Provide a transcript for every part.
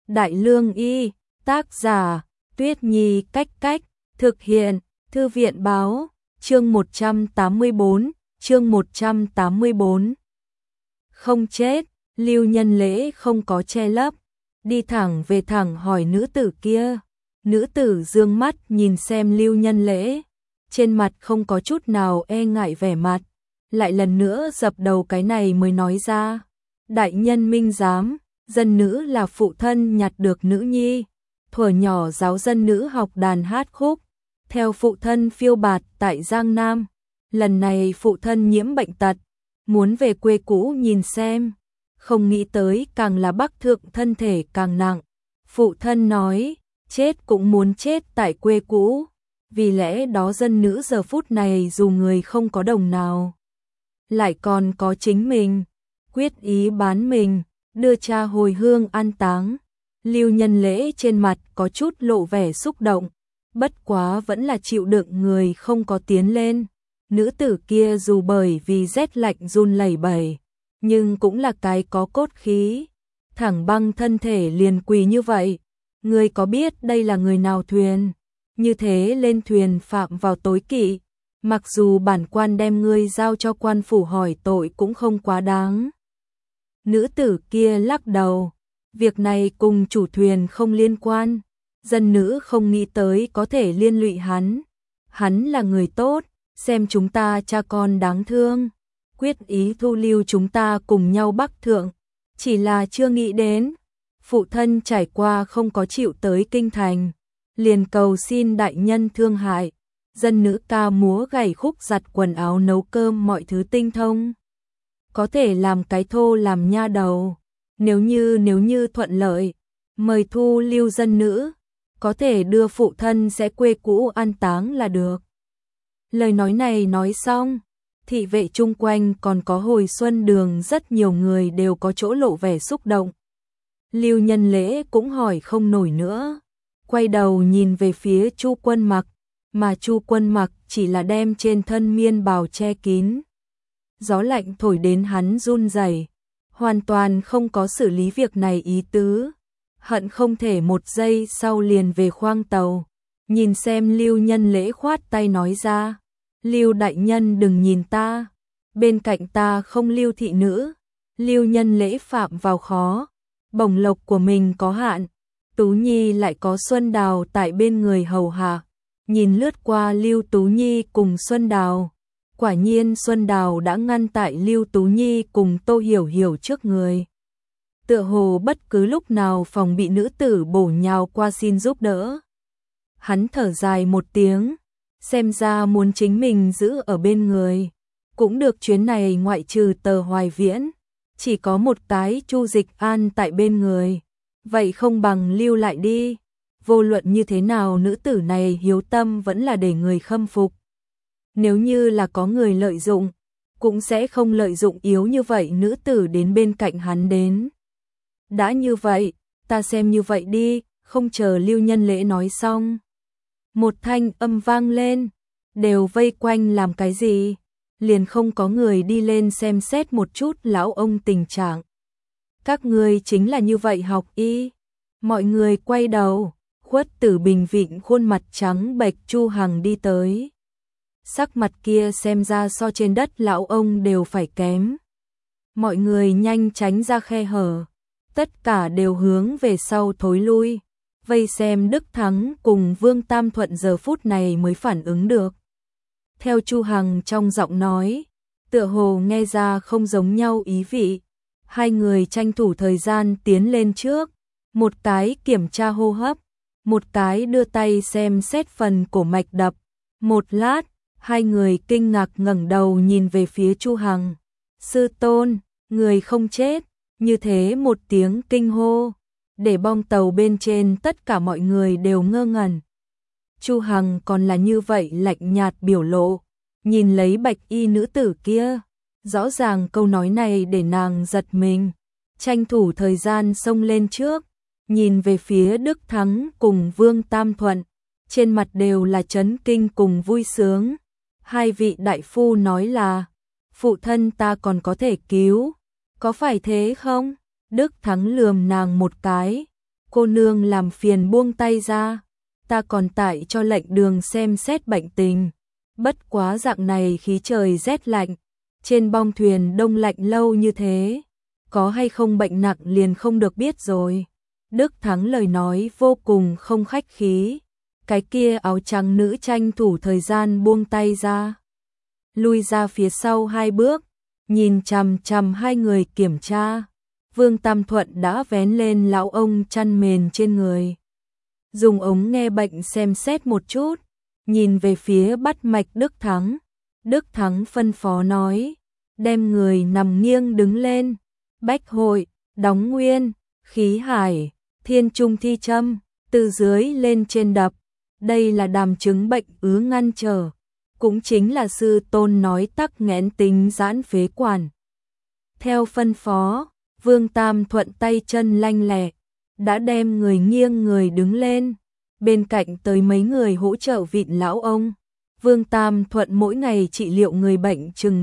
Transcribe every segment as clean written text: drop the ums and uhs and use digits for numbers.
Đại Lương Y, tác giả, Tuyết Nhi Cách Cách, thực hiện, Thư viện Báo, chương 184, chương 184. Không chết, Lưu Nhân Lễ không có che lấp, đi thẳng về thẳng hỏi nữ tử kia. Nữ tử dương mắt nhìn xem Lưu Nhân Lễ, trên mặt không có chút nào e ngại vẻ mặt, lại lần nữa dập đầu cái này mới nói ra. Đại nhân minh giám, dân nữ là phụ thân nhặt được nữ nhi, thuở nhỏ giáo dân nữ học đàn hát khúc, theo phụ thân phiêu bạt tại Giang Nam, lần này phụ thân nhiễm bệnh tật, muốn về quê cũ nhìn xem, không nghĩ tới càng là bắc thượng thân thể càng nặng, phụ thân nói, chết cũng muốn chết tại quê cũ, vì lẽ đó dân nữ giờ phút này dù người không có đồng nào, lại còn có chính mình, quyết ý bán mình, đưa cha hồi hương an táng. Lưu Nhân Lễ trên mặt có chút lộ vẻ xúc động, bất quá vẫn là chịu đựng người không có tiến lên. Nữ tử kia dù bởi vì rét lạnh run lẩy bẩy, nhưng cũng là cái có cốt khí, thẳng băng thân thể liền quỳ như vậy. Người có biết đây là người nào thuyền? Như thế lên thuyền phạm vào tối kỵ, mặc dù bản quan đem ngươi giao cho quan phủ hỏi tội cũng không quá đáng. Nữ tử kia lắc đầu, việc này cùng chủ thuyền không liên quan, dân nữ không nghĩ tới có thể liên lụy hắn là người tốt, xem chúng ta cha con đáng thương, quyết ý thu lưu chúng ta cùng nhau bắc thượng, chỉ là chưa nghĩ đến, phụ thân trải qua không có chịu tới kinh thành, liền cầu xin đại nhân thương hại, dân nữ ca múa gảy khúc giặt quần áo nấu cơm mọi thứ tinh thông, có thể làm cái thô làm nha đầu, nếu như thuận lợi, mời thu lưu dân nữ, có thể đưa phụ thân sẽ quê cũ an táng là được. Lời nói này nói xong, thị vệ chung quanh còn có Hồi Xuân Đường rất nhiều người đều có chỗ lộ vẻ xúc động. Lưu Nhân Lễ cũng hỏi không nổi nữa, quay đầu nhìn về phía Chu Quân Mặc, mà Chu Quân Mặc chỉ là đem trên thân miên bào che kín. Gió lạnh thổi đến hắn run rẩy, hoàn toàn không có xử lý việc này ý tứ, hận không thể một giây sau liền về khoang tàu. Nhìn xem Lưu Nhân Lễ khoát tay nói ra, Lưu đại nhân đừng nhìn ta, bên cạnh ta không Lưu thị nữ. Lưu Nhân Lễ phạm vào khó, bổng lộc của mình có hạn, Tú Nhi lại có Xuân Đào tại bên người hầu hạ, nhìn lướt qua Lưu Tú Nhi cùng Xuân Đào, quả nhiên Xuân Đào đã ngăn tại Lưu Tú Nhi cùng Tô Hiểu Hiểu trước người. Tựa hồ bất cứ lúc nào phòng bị nữ tử bổ nhào qua xin giúp đỡ. Hắn thở dài một tiếng, xem ra muốn chính mình giữ ở bên người. Cũng được, chuyến này ngoại trừ Tờ Hoài Viễn, chỉ có một cái Chu Dịch An tại bên người. Vậy không bằng lưu lại đi. Vô luận như thế nào nữ tử này hiếu tâm vẫn là để người khâm phục. Nếu như là có người lợi dụng, cũng sẽ không lợi dụng yếu như vậy nữ tử đến bên cạnh hắn đến. Đã như vậy, ta xem như vậy đi, không chờ Lưu Nhân Lễ nói xong. Một thanh âm vang lên, đều vây quanh làm cái gì, liền không có người đi lên xem xét một chút lão ông tình trạng. Các ngươi chính là như vậy học y. Mọi người quay đầu, Khuất Tử Bình vịn khuôn mặt trắng bệch Chu Hằng đi tới. Sắc mặt kia xem ra so trên đất lão ông đều phải kém. Mọi người nhanh tránh ra khe hở, tất cả đều hướng về sau thối lui, vây xem Đức Thắng cùng Vương Tam Thuận giờ phút này mới phản ứng được. Theo Chu Hằng trong giọng nói, tựa hồ nghe ra không giống nhau ý vị, hai người tranh thủ thời gian tiến lên trước, một cái kiểm tra hô hấp, một cái đưa tay xem xét phần cổ mạch đập. Một lát, hai người kinh ngạc ngẩng đầu nhìn về phía Chu Hằng. Sư tôn, người không chết, như thế một tiếng kinh hô, để bong tàu bên trên tất cả mọi người đều ngơ ngẩn. Chu Hằng còn là như vậy lạnh nhạt biểu lộ, nhìn lấy bạch y nữ tử kia, rõ ràng câu nói này để nàng giật mình, tranh thủ thời gian xông lên trước, nhìn về phía Đức Thắng cùng Vương Tam Thuận, trên mặt đều là chấn kinh cùng vui sướng. Hai vị đại phu nói là, phụ thân ta còn có thể cứu, có phải thế không? Đức Thắng lườm nàng một cái, cô nương làm phiền buông tay ra, ta còn tại cho lệnh đường xem xét bệnh tình. Bất quá dạng này khí trời rét lạnh, trên bong thuyền đông lạnh lâu như thế, có hay không bệnh nặng liền không được biết rồi. Đức Thắng lời nói vô cùng không khách khí, cái kia áo trắng nữ tranh thủ thời gian buông tay ra, lui ra phía sau 2 bước, nhìn chằm chằm hai người kiểm tra. Vương Tam Thuận đã vén lên lão ông chăn mền trên người, dùng ống nghe bệnh xem xét một chút, nhìn về phía bắt mạch Đức Thắng. Đức Thắng phân phó nói, đem người nằm nghiêng đứng lên, bách hội, đóng nguyên, khí hải, thiên trung thi châm, từ dưới lên trên đập. Đây là đàm chứng bệnh ứ ngăn trở, cũng chính là sư tôn nói tắc nghẽn tính giãn phế quản. Theo phân phó, Vương Tam Thuận tay chân lanh lẹ, đã đem người nghiêng người đứng lên, bên cạnh tới mấy người hỗ trợ vịn lão ông. Vương Tam Thuận mỗi ngày trị liệu người bệnh chừng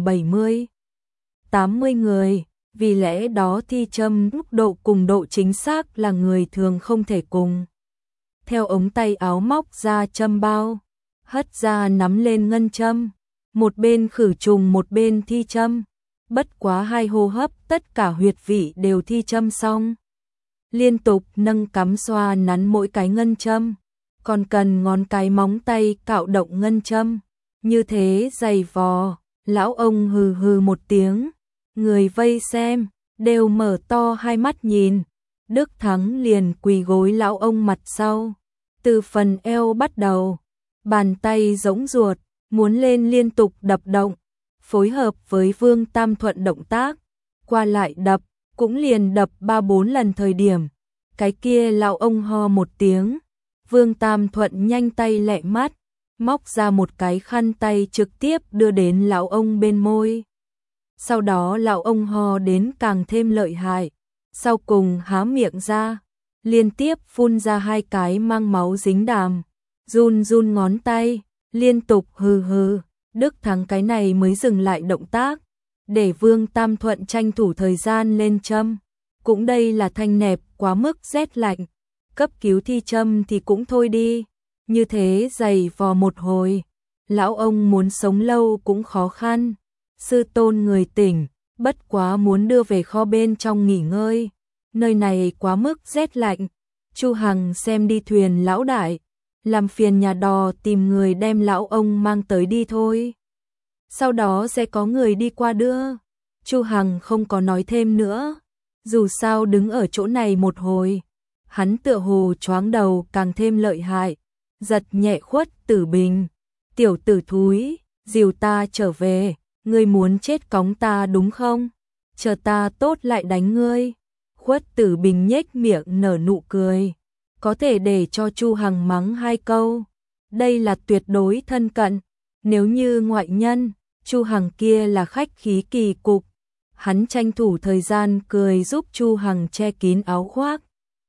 70-80 người, vì lẽ đó thi châm mức độ cùng độ chính xác là người thường không thể cùng. Theo ống tay áo móc ra châm bao, hất ra nắm lên ngân châm, một bên khử trùng một bên thi châm. Bất quá 2 hô hấp tất cả huyệt vị đều thi châm xong. Liên tục nâng cắm xoa nắn mỗi cái ngân châm, còn cần ngón cái móng tay cạo động ngân châm. Như thế dày vò, lão ông hừ hừ một tiếng, người vây xem, đều mở to hai mắt nhìn. Đức Thắng liền quỳ gối lão ông mặt sau, từ phần eo bắt đầu, bàn tay giống ruột, muốn lên liên tục đập động, phối hợp với Vương Tam Thuận động tác, qua lại đập, cũng liền đập 3-4 lần thời điểm. Cái kia lão ông ho một tiếng, Vương Tam Thuận nhanh tay lẹ mắt, móc ra một cái khăn tay trực tiếp đưa đến lão ông bên môi. Sau đó lão ông ho đến càng thêm lợi hại, sau cùng há miệng ra, liên tiếp phun ra 2 cái mang máu dính đàm, run run ngón tay, liên tục hừ hừ. Đức Thắng cái này mới dừng lại động tác, để Vương Tam Thuận tranh thủ thời gian lên châm. Cũng đây là thanh nẹp quá mức rét lạnh, cấp cứu thi châm thì cũng thôi đi, như thế dày vò một hồi, lão ông muốn sống lâu cũng khó khăn. Sư tôn người tỉnh, bất quá muốn đưa về kho bên trong nghỉ ngơi, nơi này quá mức rét lạnh. Chu Hằng xem đi thuyền lão đại, làm phiền nhà đò tìm người đem lão ông mang tới đi thôi. Sau đó sẽ có người đi qua đưa. Chu Hằng không có nói thêm nữa, dù sao đứng ở chỗ này một hồi, hắn tựa hồ choáng đầu càng thêm lợi hại, giật nhẹ Khuất Tử Bình. Tiểu tử thúi, dìu ta trở về, ngươi muốn chết cóng ta đúng không? Chờ ta tốt lại đánh ngươi. Khuất Tử Bình nhếch miệng nở nụ cười, có thể để cho Chu Hằng mắng 2 câu. Đây là tuyệt đối thân cận, nếu như ngoại nhân, Chu Hằng kia là khách khí kỳ cục. Hắn tranh thủ thời gian cười giúp Chu Hằng che kín áo khoác.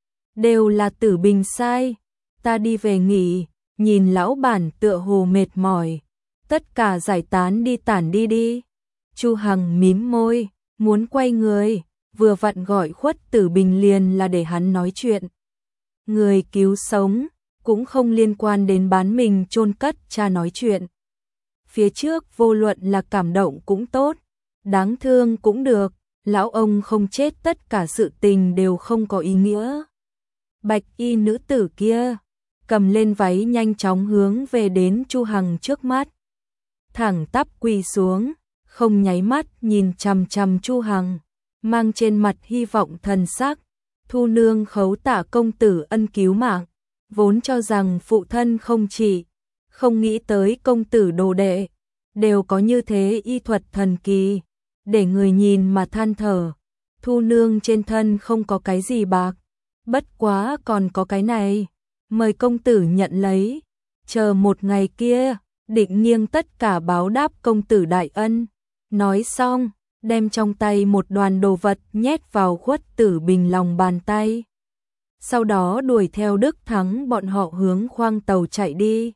Đều là Tử Bình sai, ta đi về nghỉ. Nhìn lão bản tựa hồ mệt mỏi, tất cả giải tán đi, tản đi đi. Chu Hằng mím môi, muốn quay người, vừa vặn gọi Khuất Tử Bình liền là để hắn nói chuyện. Người cứu sống, cũng không liên quan đến bán mình chôn cất cha nói chuyện. Phía trước vô luận là cảm động cũng tốt, đáng thương cũng được, lão ông không chết tất cả sự tình đều không có ý nghĩa. Bạch y nữ tử kia, cầm lên váy nhanh chóng hướng về đến Chu Hằng trước mắt. Thẳng tắp quỳ xuống, không nháy mắt nhìn chằm chằm Chu Hằng, mang trên mặt hy vọng thần sắc. Thu nương khấu tạ công tử ân cứu mạng, vốn cho rằng phụ thân không trị, không nghĩ tới công tử đồ đệ, đều có như thế y thuật thần kỳ, để người nhìn mà than thở. Thu nương trên thân không có cái gì bạc, bất quá còn có cái này, mời công tử nhận lấy, chờ một ngày kia, định nghiêng tất cả báo đáp công tử đại ân. Nói xong, đem trong tay một đoàn đồ vật nhét vào Khuất Tử Bình lòng bàn tay. Sau đó đuổi theo Đức Thắng bọn họ hướng khoang tàu chạy đi.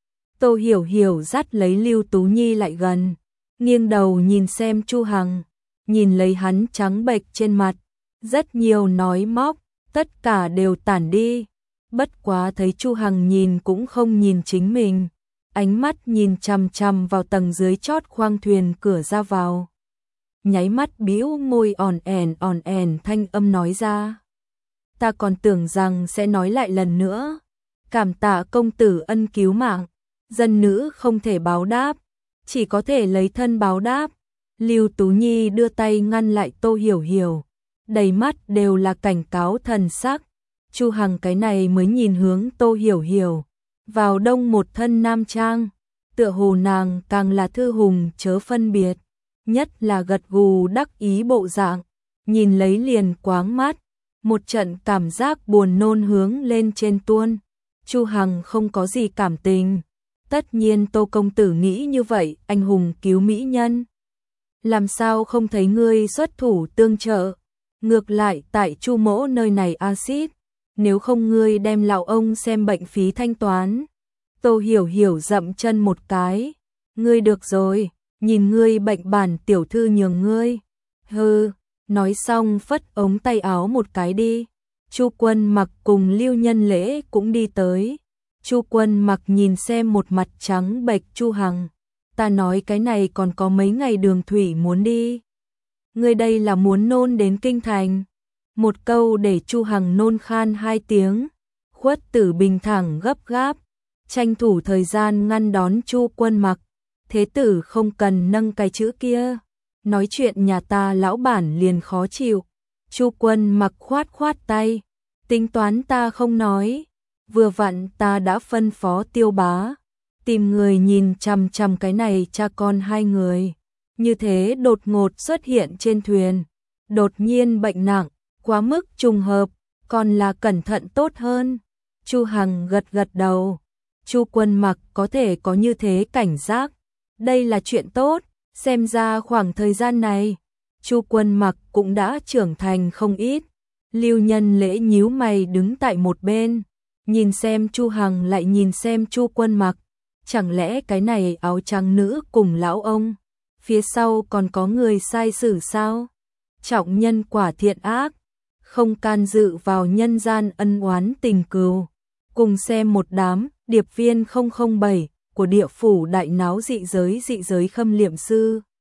Tô Hiểu Hiểu dắt lấy Lưu Tú Nhi lại gần, nghiêng đầu nhìn xem Chu Hằng, nhìn lấy hắn trắng bệch trên mặt, rất nhiều nói móc, tất cả đều tản đi. Bất quá thấy Chu Hằng nhìn cũng không nhìn chính mình, ánh mắt nhìn chằm chằm vào tầng dưới chót khoang thuyền cửa ra vào. Nháy mắt bĩu môi òn ẻn thanh âm nói ra. Ta còn tưởng rằng sẽ nói lại lần nữa. Cảm tạ công tử ân cứu mạng, dân nữ không thể báo đáp, chỉ có thể lấy thân báo đáp. Lưu Tú Nhi đưa tay ngăn lại Tô Hiểu Hiểu, đầy mắt đều là cảnh cáo thần sắc. Chu Hằng cái này mới nhìn hướng Tô Hiểu Hiểu, vào đông một thân nam trang, tựa hồ nàng càng là thư hùng chớ phân biệt, nhất là gật gù đắc ý bộ dạng, nhìn lấy liền quáng mắt, một trận cảm giác buồn nôn hướng lên trên tuôn. Chu Hằng không có gì cảm tình, tất nhiên Tô công tử nghĩ như vậy, anh hùng cứu mỹ nhân, làm sao không thấy ngươi xuất thủ tương trợ, ngược lại tại Chu mỗ nơi này axit, nếu không ngươi đem lão ông xem bệnh phí thanh toán. Tô Hiểu Hiểu dậm chân một cái, ngươi được rồi, nhìn ngươi bệnh bản tiểu thư nhường ngươi. Hừ, nói xong phất ống tay áo một cái đi. Chu Quân Mặc cùng Lưu Nhân Lễ cũng đi tới. Chu Quân Mặc nhìn xem một mặt trắng bệch Chu Hằng, ta nói cái này còn có mấy ngày đường thủy muốn đi. Ngươi đây là muốn nôn đến kinh thành. Một câu để Chu Hằng nôn khan 2 tiếng. Khuất Tử Bình thẳng gấp gáp, tranh thủ thời gian ngăn đón Chu Quân Mặc. Thế tử không cần nâng cái chữ kia, nói chuyện nhà ta lão bản liền khó chịu. Chu Quân Mặc khoát khoát tay, tính toán ta không nói, vừa vặn ta đã phân phó Tiêu Bá tìm người nhìn chằm chằm cái này cha con hai người. Như thế đột ngột xuất hiện trên thuyền, đột nhiên bệnh nặng, quá mức trùng hợp, còn là cẩn thận tốt hơn. Chu Hằng gật gật đầu. Chu Quân Mặc có thể có như thế cảnh giác, đây là chuyện tốt, xem ra khoảng thời gian này, Chu Quân Mặc cũng đã trưởng thành không ít. Lưu Nhân Lễ nhíu mày đứng tại một bên, nhìn xem Chu Hằng lại nhìn xem Chu Quân Mặc, chẳng lẽ cái này áo trắng nữ cùng lão ông, phía sau còn có người sai xử sao? Trọng nhân quả thiện ác, không can dự vào nhân gian ân oán tình cừu. Cùng xem một đám điệp viên 007 của địa phủ đại náo dị giới khâm liệm sư.